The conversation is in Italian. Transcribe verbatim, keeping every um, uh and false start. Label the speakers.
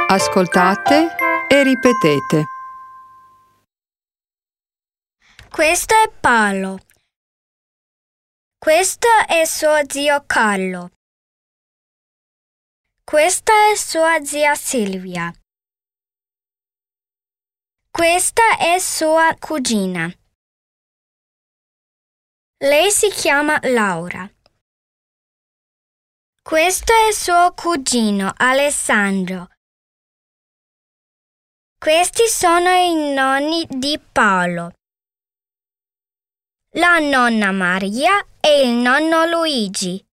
Speaker 1: Ascoltate e ripetete.
Speaker 2: Questo è Paolo. Questo è suo zio Carlo. Questa è sua zia Silvia. Questa è sua cugina. Lei si chiama Laura. Questo è suo cugino Alessandro. Questi sono i nonni di Paolo. La nonna Maria e il nonno Luigi.